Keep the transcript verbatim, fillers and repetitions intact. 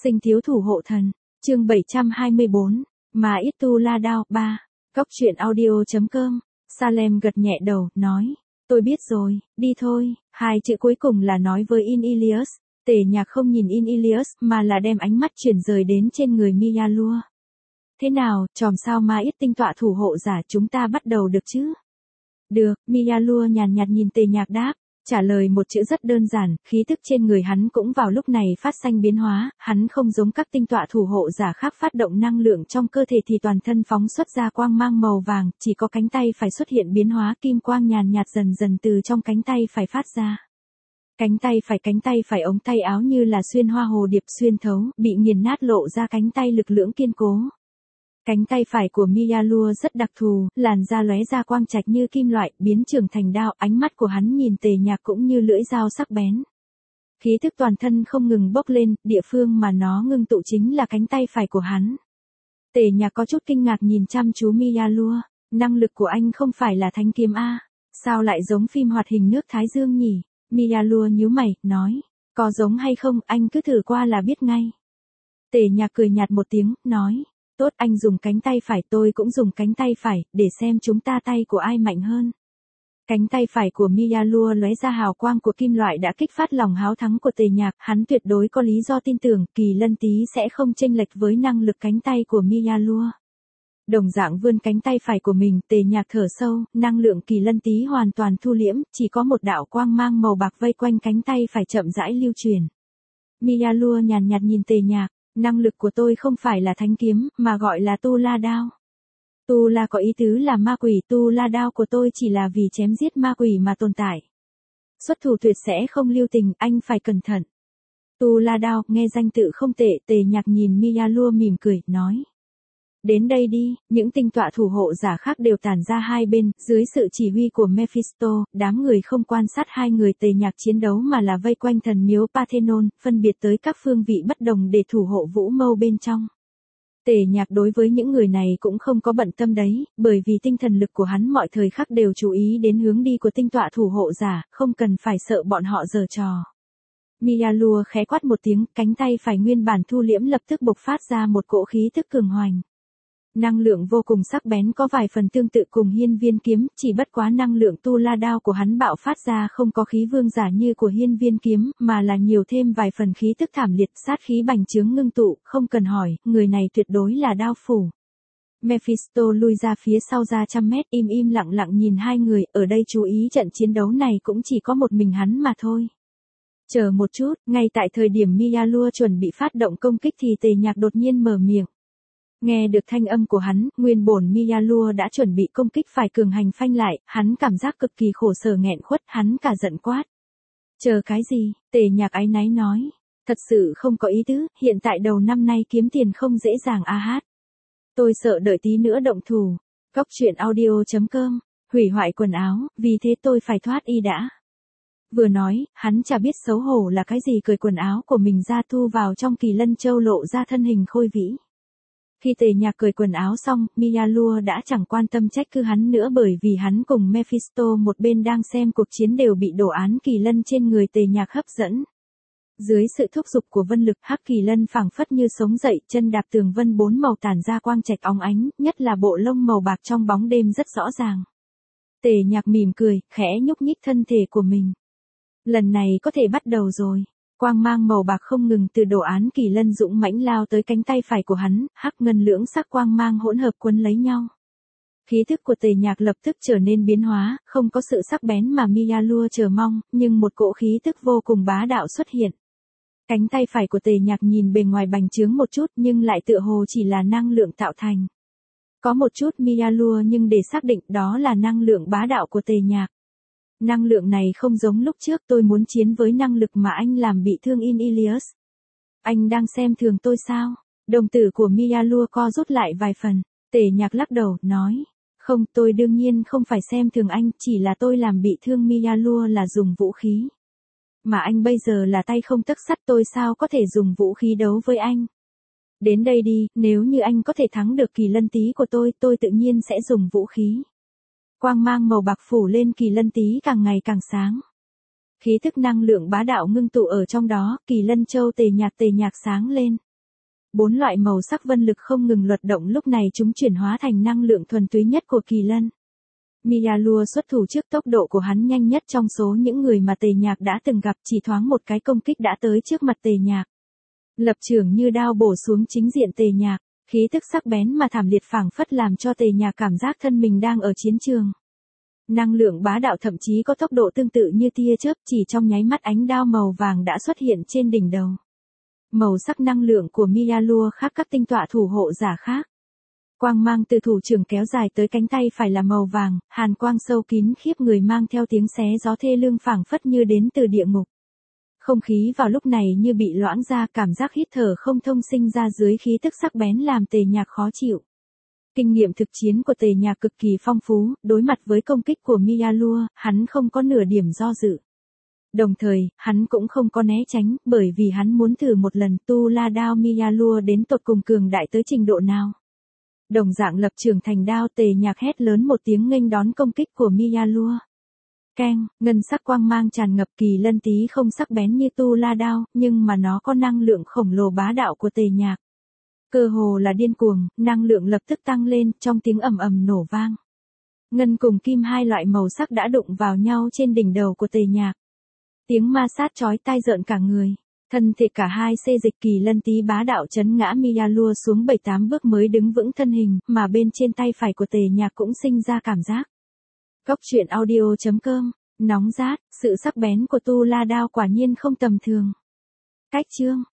Sinh thiếu thủ hộ thần, chương bảy trăm hai mươi bốn, mà ít tu la đao, ba, Cóc truyện audio.com, Salem gật nhẹ đầu, nói, tôi biết rồi, đi thôi, hai chữ cuối cùng là nói với In Ilias, Tề Nhạc không nhìn In Ilias mà là đem ánh mắt chuyển rời đến trên người Miyalua. Thế nào, chòm sao ma ít tinh tọa thủ hộ giả chúng ta bắt đầu được chứ? Được, Miyalua nhàn nhạt nhìn Tề Nhạc đáp, trả lời một chữ rất đơn giản, khí tức trên người hắn cũng vào lúc này phát sinh biến hóa, hắn không giống các tinh tọa thủ hộ giả khác phát động năng lượng trong cơ thể thì toàn thân phóng xuất ra quang mang màu vàng, chỉ có cánh tay phải xuất hiện biến hóa kim quang nhàn nhạt dần dần từ trong cánh tay phải phát ra. Cánh tay phải cánh tay phải ống tay áo như là xuyên hoa hồ điệp xuyên thấu, bị nghiền nát lộ ra cánh tay lực lưỡng kiên cố. Cánh tay phải của Miyalua rất đặc thù, làn da lóe ra quang trạch như kim loại, biến trường thành đao, ánh mắt của hắn nhìn Tề Nhạc cũng như lưỡi dao sắc bén. Khí thức toàn thân không ngừng bốc lên, địa phương mà nó ngưng tụ chính là cánh tay phải của hắn. Tề Nhạc có chút kinh ngạc nhìn chăm chú Miyalua, năng lực của anh không phải là thanh kiếm a, sao lại giống phim hoạt hình nước Thái Dương nhỉ? Miyalua nhíu mày, nói, có giống hay không, anh cứ thử qua là biết ngay. Tề Nhạc cười nhạt một tiếng, nói, tốt, anh dùng cánh tay phải, tôi cũng dùng cánh tay phải, để xem chúng ta tay của ai mạnh hơn. Cánh tay phải của Miyalua lóe ra hào quang của kim loại đã kích phát lòng háo thắng của Tề Nhạc, hắn tuyệt đối có lý do tin tưởng Kỳ Lân Tý sẽ không chênh lệch với năng lực cánh tay của Miyalua. Đồng dạng vươn cánh tay phải của mình, Tề Nhạc thở sâu, năng lượng Kỳ Lân Tý hoàn toàn thu liễm, chỉ có một đạo quang mang màu bạc vây quanh cánh tay phải chậm rãi lưu truyền. Miyalua nhàn nhạt nhìn Tề Nhạc, năng lực của tôi không phải là thánh kiếm, mà gọi là tu la đao. Tu la có ý tứ là ma quỷ, tu la đao của tôi chỉ là vì chém giết ma quỷ mà tồn tại. Xuất thủ tuyệt sẽ không lưu tình, anh phải cẩn thận. Tu la đao, nghe danh tự không tệ, Tề Nhạc nhìn Miyalua mỉm cười, nói. Đến đây đi, những tinh tọa thủ hộ giả khác đều tản ra hai bên, dưới sự chỉ huy của Mephisto, đám người không quan sát hai người Tề Nhạc chiến đấu mà là vây quanh thần miếu Parthenon, phân biệt tới các phương vị bất đồng để thủ hộ vũ mâu bên trong. Tề Nhạc đối với những người này cũng không có bận tâm đấy, bởi vì tinh thần lực của hắn mọi thời khắc đều chú ý đến hướng đi của tinh tọa thủ hộ giả, không cần phải sợ bọn họ giở trò. Miyalua khẽ quát một tiếng, cánh tay phải nguyên bản thu liễm lập tức bộc phát ra một cỗ khí tức cường hoành. Năng lượng vô cùng sắc bén có vài phần tương tự cùng hiên viên kiếm, chỉ bất quá năng lượng tu la đao của hắn bạo phát ra không có khí vương giả như của hiên viên kiếm, mà là nhiều thêm vài phần khí tức thảm liệt, sát khí bành trướng ngưng tụ, không cần hỏi, người này tuyệt đối là đao phủ. Mephisto lui ra phía sau ra trăm mét, im im lặng lặng nhìn hai người, ở đây chú ý trận chiến đấu này cũng chỉ có một mình hắn mà thôi. Chờ một chút, ngay tại thời điểm Miyalua chuẩn bị phát động công kích thì Tề Nhạc đột nhiên mở miệng. Nghe được thanh âm của hắn, nguyên bổn Miyalua đã chuẩn bị công kích phải cường hành phanh lại, hắn cảm giác cực kỳ khổ sở nghẹn khuất, hắn cả giận quát. Chờ cái gì? Tề Nhạc áy náy nói. Thật sự không có ý tứ, hiện tại đầu năm nay kiếm tiền không dễ dàng a hát. Tôi sợ đợi tí nữa động thủ. Cóc truyện audio.com, hủy hoại quần áo, vì thế tôi phải thoát y đã. Vừa nói, hắn chả biết xấu hổ là cái gì, cởi quần áo của mình ra thu vào trong Kỳ Lân Châu lộ ra thân hình khôi vĩ. Khi Tề Nhạc cởi quần áo xong, Miyalua đã chẳng quan tâm trách cứ hắn nữa bởi vì hắn cùng Mephisto một bên đang xem cuộc chiến đều bị đồ án kỳ lân trên người Tề Nhạc hấp dẫn. Dưới sự thúc giục của vân lực, hắc kỳ lân phảng phất như sống dậy, chân đạp tường vân bốn màu tản ra quang trạch óng ánh, nhất là bộ lông màu bạc trong bóng đêm rất rõ ràng. Tề Nhạc mỉm cười, khẽ nhúc nhích thân thể của mình. Lần này có thể bắt đầu rồi. Quang mang màu bạc không ngừng từ đồ án kỳ lân dũng mãnh lao tới cánh tay phải của hắn, hắc ngân lưỡng sắc quang mang hỗn hợp quấn lấy nhau. Khí thức của Tề Nhạc lập tức trở nên biến hóa, không có sự sắc bén mà Miyalua chờ mong, nhưng một cỗ khí tức vô cùng bá đạo xuất hiện. Cánh tay phải của Tề Nhạc nhìn bề ngoài bành trướng một chút nhưng lại tựa hồ chỉ là năng lượng tạo thành. Có một chút Miyalua nhưng để xác định đó là năng lượng bá đạo của Tề Nhạc. Năng lượng này không giống lúc trước, tôi muốn chiến với năng lực mà anh làm bị thương In Ilias. Anh đang xem thường tôi sao? Đồng tử của Miyalua co rút lại vài phần. Tề Nhạc lắc đầu, nói. Không, tôi đương nhiên không phải xem thường anh, chỉ là tôi làm bị thương Miyalua là dùng vũ khí. Mà anh bây giờ là tay không tấc sắt, tôi sao có thể dùng vũ khí đấu với anh? Đến đây đi, nếu như anh có thể thắng được Kỳ Lân Tý của tôi, tôi tự nhiên sẽ dùng vũ khí. Quang mang màu bạc phủ lên Kỳ Lân Tý càng ngày càng sáng. Khí thức năng lượng bá đạo ngưng tụ ở trong đó, Kỳ Lân Châu Tề Nhạc Tề Nhạc sáng lên. bốn loại màu sắc vân lực không ngừng luật động, lúc này chúng chuyển hóa thành năng lượng thuần túy nhất của kỳ lân. Mialua xuất thủ trước, tốc độ của hắn nhanh nhất trong số những người mà Tề Nhạc đã từng gặp, chỉ thoáng một cái công kích đã tới trước mặt Tề Nhạc. Lập trường như đao bổ xuống chính diện Tề Nhạc, khí tức sắc bén mà thảm liệt phảng phất làm cho Tề Nhạc cảm giác thân mình đang ở chiến trường. Năng lượng bá đạo thậm chí có tốc độ tương tự như tia chớp, chỉ trong nháy mắt ánh đao màu vàng đã xuất hiện trên đỉnh đầu. Màu sắc năng lượng của Mialua khác các tinh tọa thủ hộ giả khác. Quang mang từ thủ trưởng kéo dài tới cánh tay phải là màu vàng, hàn quang sâu kín khiếp người mang theo tiếng xé gió thê lương phảng phất như đến từ địa ngục. Không khí vào lúc này như bị loãng ra, cảm giác hít thở không thông sinh ra dưới khí tức sắc bén làm Tề Nhạc khó chịu. Kinh nghiệm thực chiến của Tề Nhạc cực kỳ phong phú, đối mặt với công kích của Mialua, hắn không có nửa điểm do dự. Đồng thời, hắn cũng không có né tránh, bởi vì hắn muốn thử một lần tu la đao Mialua đến tột cùng cường đại tới trình độ nào. Đồng dạng lập trường thành đao, Tề Nhạc hét lớn một tiếng nghênh đón công kích của Mialua. Keng, ngân sắc quang mang tràn ngập, kỳ lân tí không sắc bén như tu la đao, nhưng mà nó có năng lượng khổng lồ bá đạo của Tề Nhạc. Cơ hồ là điên cuồng, năng lượng lập tức tăng lên, trong tiếng ầm ầm nổ vang. Ngân cùng kim hai loại màu sắc đã đụng vào nhau trên đỉnh đầu của Tề Nhạc. Tiếng ma sát chói tai rợn cả người. Thân thể cả hai xê dịch, kỳ lân tí bá đạo chấn ngã Mialua xuống bảy tám bước mới đứng vững thân hình, mà bên trên tay phải của Tề Nhạc cũng sinh ra cảm giác. Cốc truyện audio chấm com, nóng rát, sự sắc bén của tu la đao quả nhiên không tầm thường. Cách chương